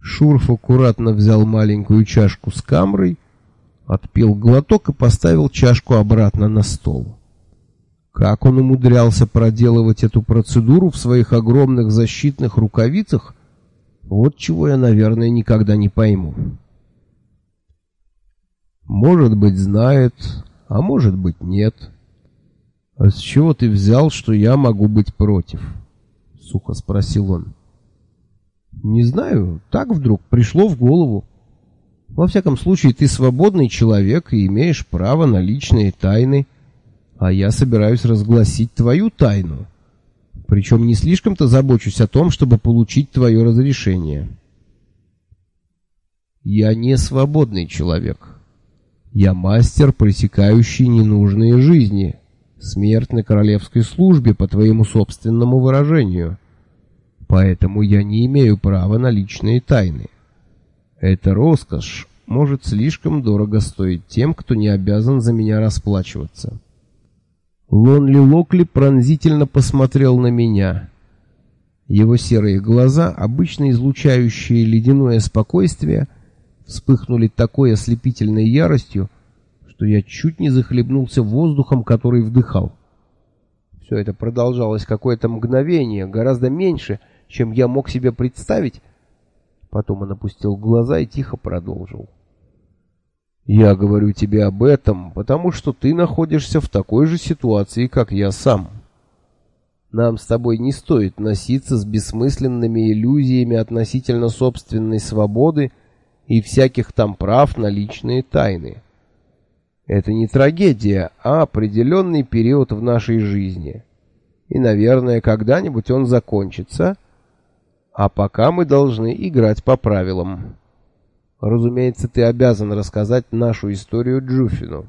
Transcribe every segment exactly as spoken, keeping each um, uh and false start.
Шурф аккуратно взял маленькую чашку с камрой, отпил глоток и поставил чашку обратно на стол. Как он умудрялся проделывать эту процедуру в своих огромных защитных рукавицах, вот чего я, наверное, никогда не пойму. Может быть, знает, а может быть, нет. А с чего ты взял, что я могу быть против? Сухо спросил он. Не знаю, так вдруг пришло в голову. Во всяком случае, ты свободный человек и имеешь право на личные тайны, а я собираюсь разгласить твою тайну. Причем не слишком-то забочусь о том, чтобы получить твое разрешение. Я не свободный человек. Я мастер, пресекающий ненужные жизни. Смерть на королевской службе, по твоему собственному выражению. Поэтому я не имею права на личные тайны. Эта роскошь может слишком дорого стоить тем, кто не обязан за меня расплачиваться. Лонли Локли пронзительно посмотрел на меня. Его серые глаза, обычно излучающие ледяное спокойствие, вспыхнули такой ослепительной яростью, что я чуть не захлебнулся воздухом, который вдыхал. Все это продолжалось какое-то мгновение, гораздо меньше, чем я мог себе представить. Потом он опустил глаза и тихо продолжил. «Я говорю тебе об этом, потому что ты находишься в такой же ситуации, как я сам. Нам с тобой не стоит носиться с бессмысленными иллюзиями относительно собственной свободы и всяких там прав на личные тайны. Это не трагедия, а определенный период в нашей жизни. И, наверное, когда-нибудь он закончится, а пока мы должны играть по правилам. Разумеется, ты обязан рассказать нашу историю Джуфину».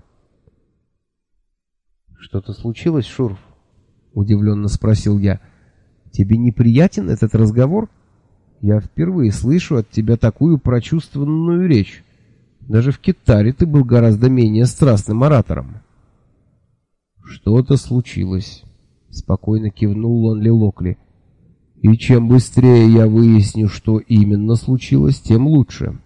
«Что-то случилось, Шурф?» — удивленно спросил я. «Тебе неприятен этот разговор? Я впервые слышу от тебя такую прочувствованную речь. Даже в Китаре ты был гораздо менее страстным оратором». «Что-то случилось», — спокойно кивнул Лонли Локли. «И чем быстрее я выясню, что именно случилось, тем лучше.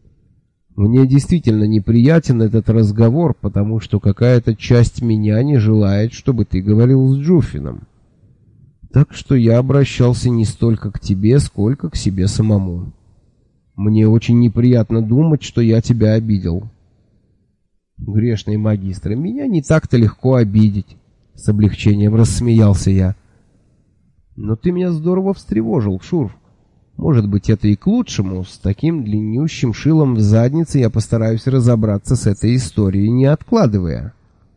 Мне действительно неприятен этот разговор, потому что какая-то часть меня не желает, чтобы ты говорил с Джуфином. Так что я обращался не столько к тебе, сколько к себе самому. Мне очень неприятно думать, что я тебя обидел». «Грешный магистр, меня не так-то легко обидеть», — с облегчением рассмеялся я. «Но ты меня здорово встревожил, Шурф. Может быть, это и к лучшему. С таким длиннющим шилом в заднице я постараюсь разобраться с этой историей, не откладывая».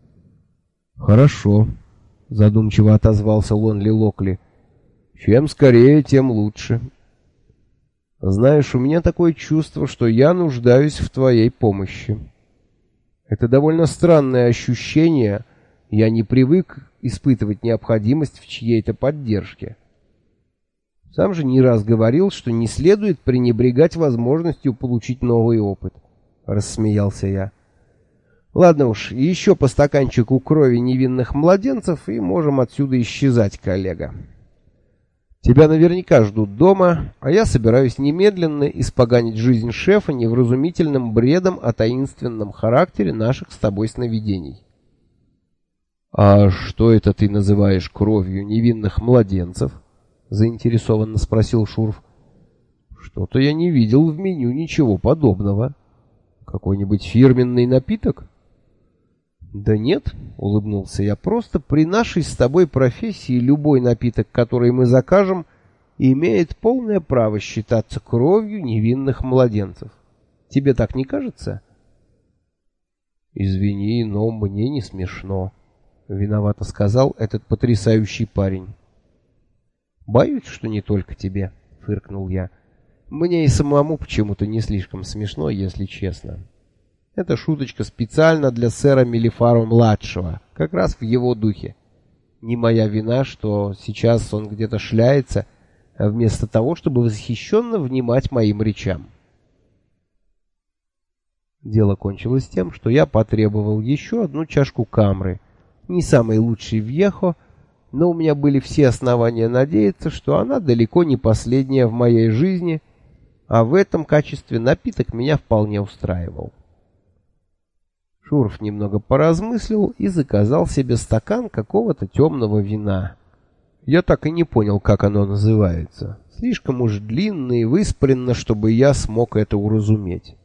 «Хорошо», — задумчиво отозвался Лонли Локли. «Чем скорее, тем лучше. Знаешь, у меня такое чувство, что я нуждаюсь в твоей помощи. Это довольно странное ощущение. Я не привык испытывать необходимость в чьей-то поддержке. Сам же не раз говорил, что не следует пренебрегать возможностью получить новый опыт», — рассмеялся я. «Ладно уж, еще по стаканчику крови невинных младенцев, и можем отсюда исчезать, коллега. Тебя наверняка ждут дома, а я собираюсь немедленно испоганить жизнь шефа невразумительным бредом о таинственном характере наших с тобой сновидений». «А что это ты называешь кровью невинных младенцев?» — заинтересованно спросил Шурф. «Что-то я не видел в меню ничего подобного. Какой-нибудь фирменный напиток?» «Да нет», — улыбнулся я, — «просто при нашей с тобой профессии любой напиток, который мы закажем, имеет полное право считаться кровью невинных младенцев. Тебе так не кажется?» «Извини, но мне не смешно», — виновато сказал этот потрясающий парень. «Боюсь, что не только тебе», — фыркнул я. «Мне и самому почему-то не слишком смешно, если честно. Это шуточка специально для сэра Мелифара-младшего, как раз в его духе. Не моя вина, что сейчас он где-то шляется, вместо того, чтобы восхищенно внимать моим речам». Дело кончилось тем, что я потребовал еще одну чашку камры, не самой лучшей вьехо, но у меня были все основания надеяться, что она далеко не последняя в моей жизни, а в этом качестве напиток меня вполне устраивал. Шуров немного поразмыслил и заказал себе стакан какого-то темного вина. Я так и не понял, как оно называется. Слишком уж длинно и выспаренно, чтобы я смог это уразуметь.